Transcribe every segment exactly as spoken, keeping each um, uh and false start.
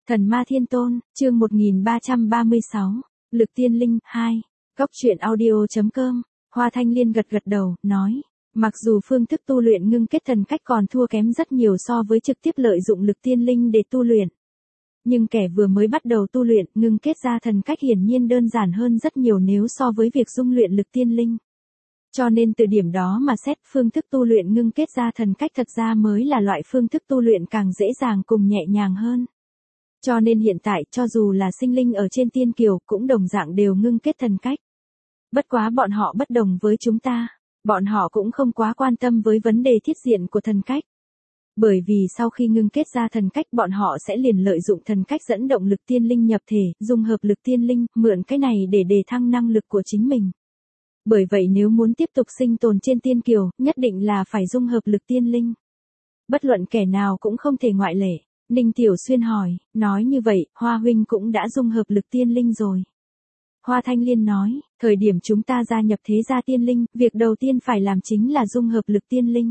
Thần Ma Thiên Tôn, chương một nghìn ba trăm ba mươi sáu, Lực Tiên Linh, hai, Góc truyện audio chấm com, Hoa Thanh Liên gật gật đầu, nói, mặc dù phương thức tu luyện ngưng kết thần cách còn thua kém rất nhiều so với trực tiếp lợi dụng Lực Tiên Linh để tu luyện. Nhưng kẻ vừa mới bắt đầu tu luyện, ngưng kết ra thần cách hiển nhiên đơn giản hơn rất nhiều nếu so với việc dung luyện Lực Tiên Linh. Cho nên từ điểm đó mà xét phương thức tu luyện ngưng kết ra thần cách thật ra mới là loại phương thức tu luyện càng dễ dàng cùng nhẹ nhàng hơn. Cho nên hiện tại cho dù là sinh linh ở trên tiên kiều cũng đồng dạng đều ngưng kết thần cách. Bất quá bọn họ bất đồng với chúng ta, bọn họ cũng không quá quan tâm với vấn đề thiết diện của thần cách. Bởi vì sau khi ngưng kết ra thần cách bọn họ sẽ liền lợi dụng thần cách dẫn động Lực Tiên Linh nhập thể, dung hợp Lực Tiên Linh, mượn cái này để đề thăng năng lực của chính mình. Bởi vậy nếu muốn tiếp tục sinh tồn trên tiên kiều, nhất định là phải dung hợp Lực Tiên Linh. Bất luận kẻ nào cũng không thể ngoại lệ. Ninh Tiểu Xuyên hỏi, nói như vậy, Hoa huynh cũng đã dung hợp Lực Tiên Linh rồi. Hoa Thanh Liên nói, thời điểm chúng ta gia nhập thế gia tiên linh, việc đầu tiên phải làm chính là dung hợp Lực Tiên Linh.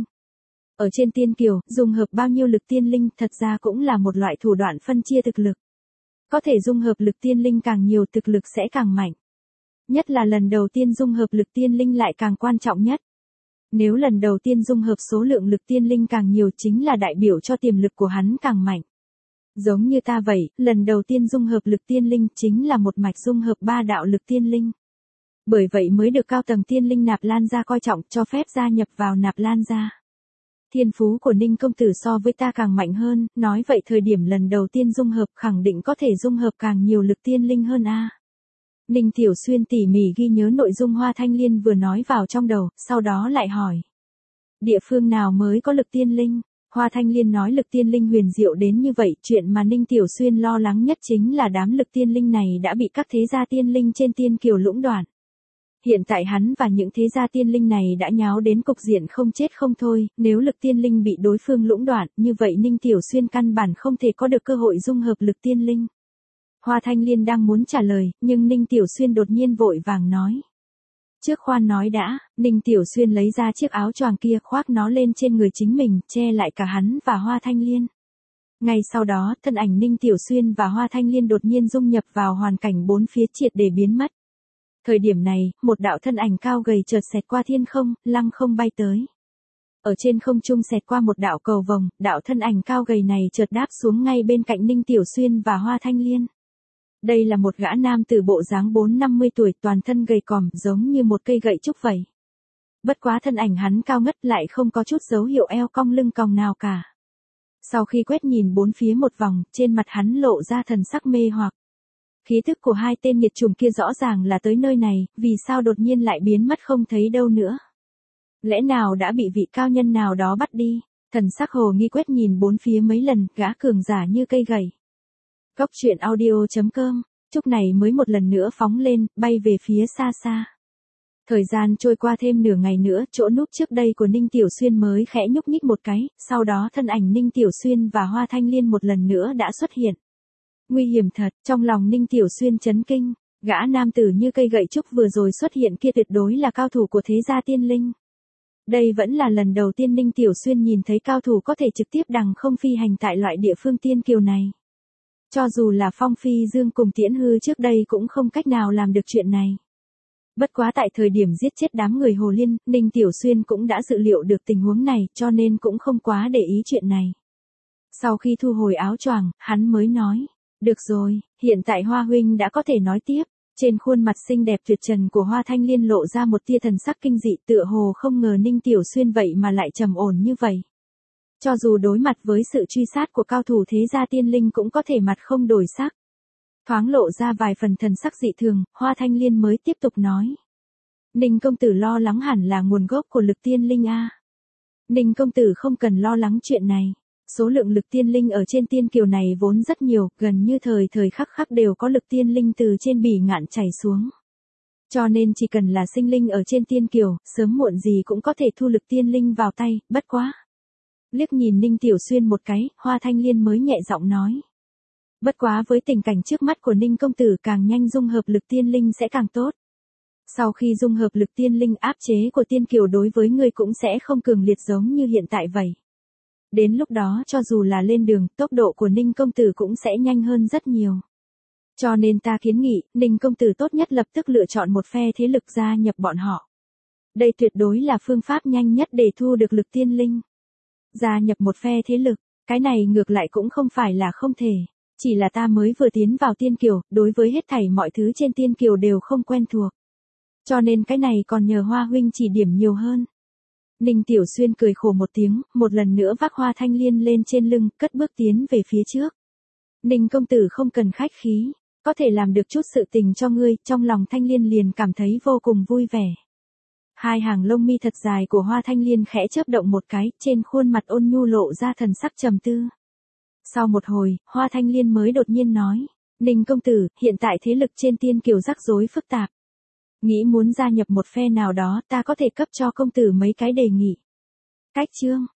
Ở trên tiên kiều, dung hợp bao nhiêu Lực Tiên Linh thật ra cũng là một loại thủ đoạn phân chia thực lực. Có thể dung hợp Lực Tiên Linh càng nhiều thực lực sẽ càng mạnh. Nhất là lần đầu tiên dung hợp Lực Tiên Linh lại càng quan trọng nhất. Nếu lần đầu tiên dung hợp số lượng Lực Tiên Linh càng nhiều chính là đại biểu cho tiềm lực của hắn càng mạnh. Giống như ta vậy, lần đầu tiên dung hợp Lực Tiên Linh chính là một mạch dung hợp ba đạo Lực Tiên Linh. Bởi vậy mới được cao tầng tiên linh Nạp Lan gia coi trọng cho phép gia nhập vào Nạp Lan gia. Thiên phú của Ninh công tử so với ta càng mạnh hơn, nói vậy thời điểm lần đầu tiên dung hợp khẳng định có thể dung hợp càng nhiều Lực Tiên Linh hơn a. Ninh Tiểu Xuyên tỉ mỉ ghi nhớ nội dung Hoa Thanh Liên vừa nói vào trong đầu, sau đó lại hỏi. Địa phương nào mới có Lực Tiên Linh? Hoa Thanh Liên nói Lực Tiên Linh huyền diệu đến như vậy, chuyện mà Ninh Tiểu Xuyên lo lắng nhất chính là đám Lực Tiên Linh này đã bị các thế gia tiên linh trên tiên kiều lũng đoạn. Hiện tại hắn và những thế gia tiên linh này đã nháo đến cục diện không chết không thôi, nếu Lực Tiên Linh bị đối phương lũng đoạn, như vậy Ninh Tiểu Xuyên căn bản không thể có được cơ hội dung hợp Lực Tiên Linh. Hoa Thanh Liên đang muốn trả lời, nhưng Ninh Tiểu Xuyên đột nhiên vội vàng nói. Trước khoan nói đã, Ninh Tiểu Xuyên lấy ra chiếc áo choàng kia khoác nó lên trên người chính mình, che lại cả hắn và Hoa Thanh Liên. Ngay sau đó, thân ảnh Ninh Tiểu Xuyên và Hoa Thanh Liên đột nhiên dung nhập vào hoàn cảnh bốn phía triệt để biến mất. Thời điểm này, một đạo thân ảnh cao gầy chợt xẹt qua thiên không, lăng không bay tới. Ở trên không trung xẹt qua một đạo cầu vồng, đạo thân ảnh cao gầy này chợt đáp xuống ngay bên cạnh Ninh Tiểu Xuyên và Hoa Thanh Liên. Đây là một gã nam tử bộ dáng bốn năm mươi tuổi, toàn thân gầy còm, giống như một cây gậy trúc vậy. Bất quá thân ảnh hắn cao ngất lại không có chút dấu hiệu eo cong lưng còng nào cả. Sau khi quét nhìn bốn phía một vòng, trên mặt hắn lộ ra thần sắc mê hoặc. Khí thức của hai tên nghiệt chủng kia rõ ràng là tới nơi này, vì sao đột nhiên lại biến mất không thấy đâu nữa? Lẽ nào đã bị vị cao nhân nào đó bắt đi? Thần sắc hồ nghi quét nhìn bốn phía mấy lần, gã cường giả như cây gậy. Góc truyện audio chấm com, chúc này mới một lần nữa phóng lên, bay về phía xa xa. Thời gian trôi qua thêm nửa ngày nữa, chỗ núp trước đây của Ninh Tiểu Xuyên mới khẽ nhúc nhích một cái, sau đó thân ảnh Ninh Tiểu Xuyên và Hoa Thanh Liên một lần nữa đã xuất hiện. Nguy hiểm thật, trong lòng Ninh Tiểu Xuyên chấn kinh, gã nam tử như cây gậy trúc vừa rồi xuất hiện kia tuyệt đối là cao thủ của thế gia tiên linh. Đây vẫn là lần đầu tiên Ninh Tiểu Xuyên nhìn thấy cao thủ có thể trực tiếp đằng không phi hành tại loại địa phương tiên kiều này. Cho dù là Phong Phi Dương cùng Tiễn Hư trước đây cũng không cách nào làm được chuyện này. Bất quá tại thời điểm giết chết đám người Hồ Liên, Ninh Tiểu Xuyên cũng đã dự liệu được tình huống này cho nên cũng không quá để ý chuyện này. Sau khi thu hồi áo choàng, hắn mới nói, được rồi, hiện tại Hoa huynh đã có thể nói tiếp. Trên khuôn mặt xinh đẹp tuyệt trần của Hoa Thanh Liên lộ ra một tia thần sắc kinh dị, tựa hồ không ngờ Ninh Tiểu Xuyên vậy mà lại trầm ổn như vậy. Cho dù đối mặt với sự truy sát của cao thủ thế gia tiên linh cũng có thể mặt không đổi sắc. Thoáng lộ ra vài phần thần sắc dị thường, Hoa Thanh Liên mới tiếp tục nói. Ninh công tử lo lắng hẳn là nguồn gốc của Lực Tiên Linh a. Ninh công tử không cần lo lắng chuyện này. Số lượng Lực Tiên Linh ở trên tiên kiều này vốn rất nhiều, gần như thời thời khắc khắc đều có Lực Tiên Linh từ trên bỉ ngạn chảy xuống. Cho nên chỉ cần là sinh linh ở trên tiên kiều, sớm muộn gì cũng có thể thu Lực Tiên Linh vào tay, bất quá. Liếc nhìn Ninh Tiểu Xuyên một cái, Hoa Thanh Liên mới nhẹ giọng nói. Bất quá với tình cảnh trước mắt của Ninh công tử càng nhanh dung hợp Lực Tiên Linh sẽ càng tốt. Sau khi dung hợp Lực Tiên Linh áp chế của tiên kiều đối với người cũng sẽ không cường liệt giống như hiện tại vậy. Đến lúc đó cho dù là lên đường, tốc độ của Ninh công tử cũng sẽ nhanh hơn rất nhiều. Cho nên ta kiến nghị, Ninh công tử tốt nhất lập tức lựa chọn một phe thế lực gia nhập bọn họ. Đây tuyệt đối là phương pháp nhanh nhất để thu được lực tiên linh. Gia nhập một phe thế lực, cái này ngược lại cũng không phải là không thể. Chỉ là ta mới vừa tiến vào tiên kiều, đối với hết thảy mọi thứ trên tiên kiều đều không quen thuộc. Cho nên cái này còn nhờ Hoa huynh chỉ điểm nhiều hơn. Ninh Tiểu Xuyên cười khổ một tiếng, một lần nữa vác Hoa Thanh Liên lên trên lưng, cất bước tiến về phía trước. Ninh công tử không cần khách khí, có thể làm được chút sự tình cho ngươi, trong lòng Thanh Liên liền cảm thấy vô cùng vui vẻ. Hai hàng lông mi thật dài của Hoa Thanh Liên khẽ chớp động một cái, trên khuôn mặt ôn nhu lộ ra thần sắc trầm tư. Sau một hồi, Hoa Thanh Liên mới đột nhiên nói, Ninh công tử, hiện tại thế lực trên tiên kiều rắc rối phức tạp. Nghĩ muốn gia nhập một phe nào đó, ta có thể cấp cho công tử mấy cái đề nghị. Cách chương,